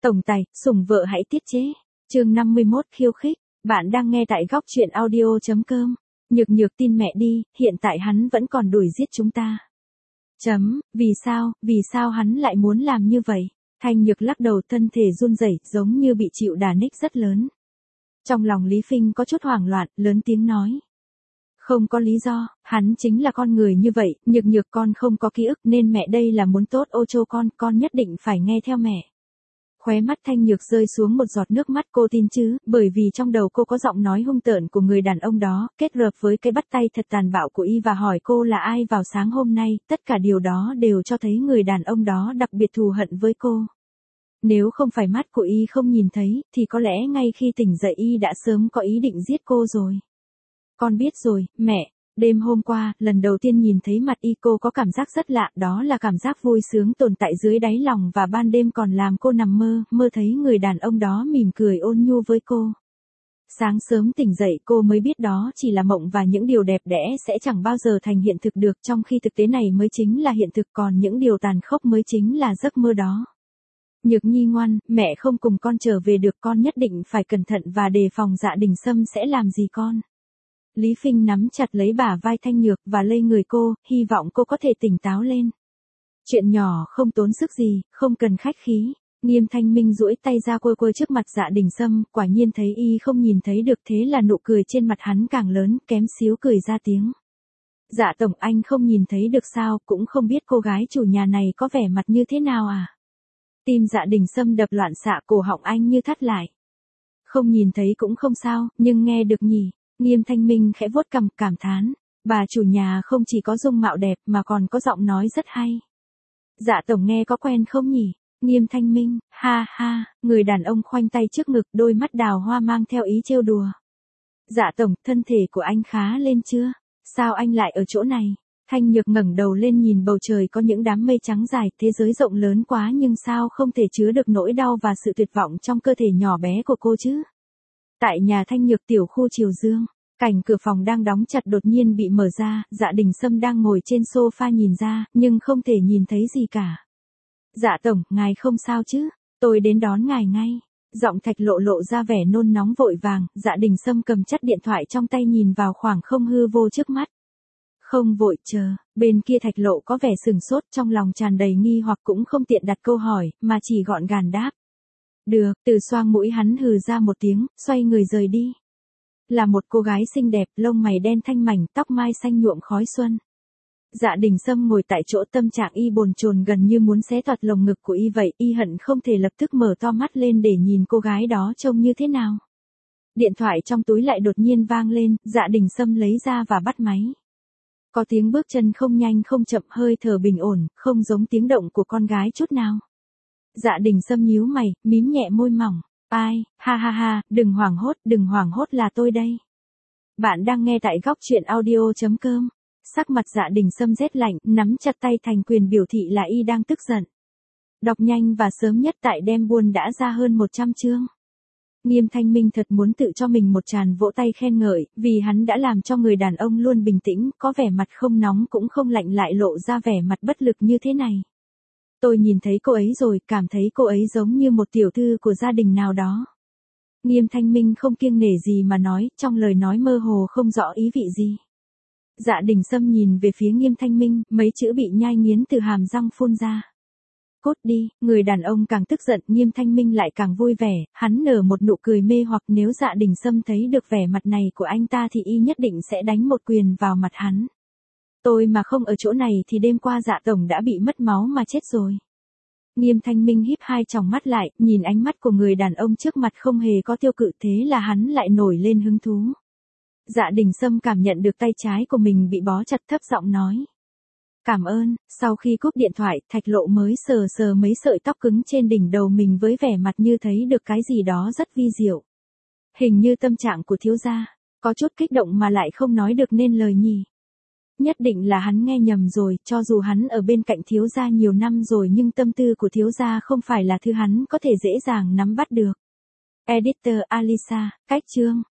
Tổng tài, sủng vợ hãy tiết chế. Chương 51 khiêu khích. Bạn đang nghe tại góc truyện audio.com. Nhược nhược tin mẹ đi, hiện tại hắn vẫn còn đuổi giết chúng ta. Vì sao hắn lại muốn làm như vậy? Thanh Nhược lắc đầu, thân thể run rẩy, giống như bị chịu đả kích rất lớn. Trong lòng Lý Phinh có chút hoảng loạn, lớn tiếng nói. Không có lý do, hắn chính là con người như vậy, nhược nhược con không có ký ức nên mẹ đây là muốn tốt ô cho con nhất định phải nghe theo mẹ. Khóe mắt Thanh Nhược rơi xuống một giọt nước mắt, cô tin chứ, bởi vì trong đầu cô có giọng nói hung tợn của người đàn ông đó, kết hợp với cái bắt tay thật tàn bạo của y và hỏi cô là ai vào sáng hôm nay, tất cả điều đó đều cho thấy người đàn ông đó đặc biệt thù hận với cô. Nếu không phải mắt của y không nhìn thấy, thì có lẽ ngay khi tỉnh dậy y đã sớm có ý định giết cô rồi. Con biết rồi, mẹ. Đêm hôm qua, lần đầu tiên nhìn thấy mặt y cô có cảm giác rất lạ, đó là cảm giác vui sướng tồn tại dưới đáy lòng và ban đêm còn làm cô nằm mơ thấy người đàn ông đó mỉm cười ôn nhu với cô. Sáng sớm tỉnh dậy cô mới biết đó chỉ là mộng và những điều đẹp đẽ sẽ chẳng bao giờ thành hiện thực được, trong khi thực tế này mới chính là hiện thực, còn những điều tàn khốc mới chính là giấc mơ đó. Nhược Nhi ngoan, mẹ không cùng con trở về được, con nhất định phải cẩn thận và đề phòng Dạ Đình Sâm sẽ làm gì con. Lý Phinh nắm chặt lấy bả vai Thanh Nhược và lay người cô, hy vọng cô có thể tỉnh táo lên. Chuyện nhỏ không tốn sức gì, không cần khách khí. Nghiêm Thanh Minh duỗi tay ra quơ trước mặt Dạ Đình Sâm, quả nhiên thấy y không nhìn thấy được, thế là nụ cười trên mặt hắn càng lớn, kém xíu cười ra tiếng. Dạ tổng, anh không nhìn thấy được sao, cũng không biết cô gái chủ nhà này có vẻ mặt như thế nào à? Tim Dạ Đình Sâm đập loạn xạ, cổ họng anh như thắt lại. Không nhìn thấy cũng không sao, nhưng nghe được nhỉ? Nghiêm Thanh Minh khẽ vuốt cằm, cảm thán. Bà chủ nhà không chỉ có dung mạo đẹp mà còn có giọng nói rất hay. Dạ tổng nghe có quen không nhỉ? Nghiêm Thanh Minh, ha ha, người đàn ông khoanh tay trước ngực, đôi mắt đào hoa mang theo ý trêu đùa. Dạ tổng, thân thể của anh khá lên chưa? Sao anh lại ở chỗ này? Thanh Nhược ngẩng đầu lên nhìn bầu trời có những đám mây trắng dài, thế giới rộng lớn quá nhưng sao không thể chứa được nỗi đau và sự tuyệt vọng trong cơ thể nhỏ bé của cô chứ? Tại nhà Thanh Nhược tiểu khu Triều Dương, cảnh cửa phòng đang đóng chặt đột nhiên bị mở ra, Dạ Đình Sâm đang ngồi trên sofa nhìn ra, nhưng không thể nhìn thấy gì cả. Dạ tổng, ngài không sao chứ? Tôi đến đón ngài ngay. Giọng Thạch Lộ lộ ra vẻ nôn nóng vội vàng, Dạ Đình Sâm cầm chặt điện thoại trong tay nhìn vào khoảng không hư vô trước mắt. Không vội chờ, bên kia Thạch Lộ có vẻ sừng sốt, trong lòng tràn đầy nghi hoặc cũng không tiện đặt câu hỏi, mà chỉ gọn gàng đáp. Được, từ xoang mũi hắn hừ ra một tiếng, xoay người rời đi. Là một cô gái xinh đẹp, lông mày đen thanh mảnh, tóc mai xanh nhuộm khói xuân. Dạ Đình Sâm ngồi tại chỗ, tâm trạng y bồn chồn gần như muốn xé toạc lồng ngực của y vậy, y hận không thể lập tức mở to mắt lên để nhìn cô gái đó trông như thế nào. Điện thoại trong túi lại đột nhiên vang lên, Dạ Đình Sâm lấy ra và bắt máy. Có tiếng bước chân không nhanh không chậm, hơi thở bình ổn, không giống tiếng động của con gái chút nào. Dạ Đình Sâm nhíu mày, mím nhẹ môi mỏng. Ai, ha, đừng hoảng hốt, là tôi đây. Bạn đang nghe tại góc truyện audio.com. Sắc mặt Dạ Đình Sâm rét lạnh, nắm chặt tay thành quyền biểu thị là y đang tức giận. Đọc nhanh và sớm nhất tại Đem Buôn đã ra hơn 100 chương. Nghiêm Thanh Minh thật muốn tự cho mình một tràng vỗ tay khen ngợi, vì hắn đã làm cho người đàn ông luôn bình tĩnh, có vẻ mặt không nóng cũng không lạnh lại lộ ra vẻ mặt bất lực như thế này. Tôi nhìn thấy cô ấy rồi, cảm thấy cô ấy giống như một tiểu thư của gia đình nào đó. Nghiêm Thanh Minh không kiêng nể gì mà nói, trong lời nói mơ hồ không rõ ý vị gì. Dạ Đình Sâm nhìn về phía Nghiêm Thanh Minh, mấy chữ bị nhai nghiến từ hàm răng phun ra. Cút đi, người đàn ông càng tức giận, Nghiêm Thanh Minh lại càng vui vẻ, hắn nở một nụ cười mê hoặc, nếu Dạ Đình Sâm thấy được vẻ mặt này của anh ta thì y nhất định sẽ đánh một quyền vào mặt hắn. Tôi mà không ở chỗ này thì đêm qua Dạ tổng đã bị mất máu mà chết rồi. Nghiêm Thanh Minh híp hai tròng mắt lại, nhìn ánh mắt của người đàn ông trước mặt không hề có tiêu cự, thế là hắn lại nổi lên hứng thú. Dạ Đình Sâm cảm nhận được tay trái của mình bị bó chặt, thấp giọng nói. Cảm ơn. Sau khi cúp điện thoại, Thạch Lộ mới sờ mấy sợi tóc cứng trên đỉnh đầu mình với vẻ mặt như thấy được cái gì đó rất vi diệu. Hình như tâm trạng của thiếu gia có chút kích động mà lại không nói được nên lời nhỉ. Nhất định là hắn nghe nhầm rồi, cho dù hắn ở bên cạnh thiếu gia nhiều năm rồi nhưng tâm tư của thiếu gia không phải là thứ hắn có thể dễ dàng nắm bắt được. Editor Alisa, cách chương.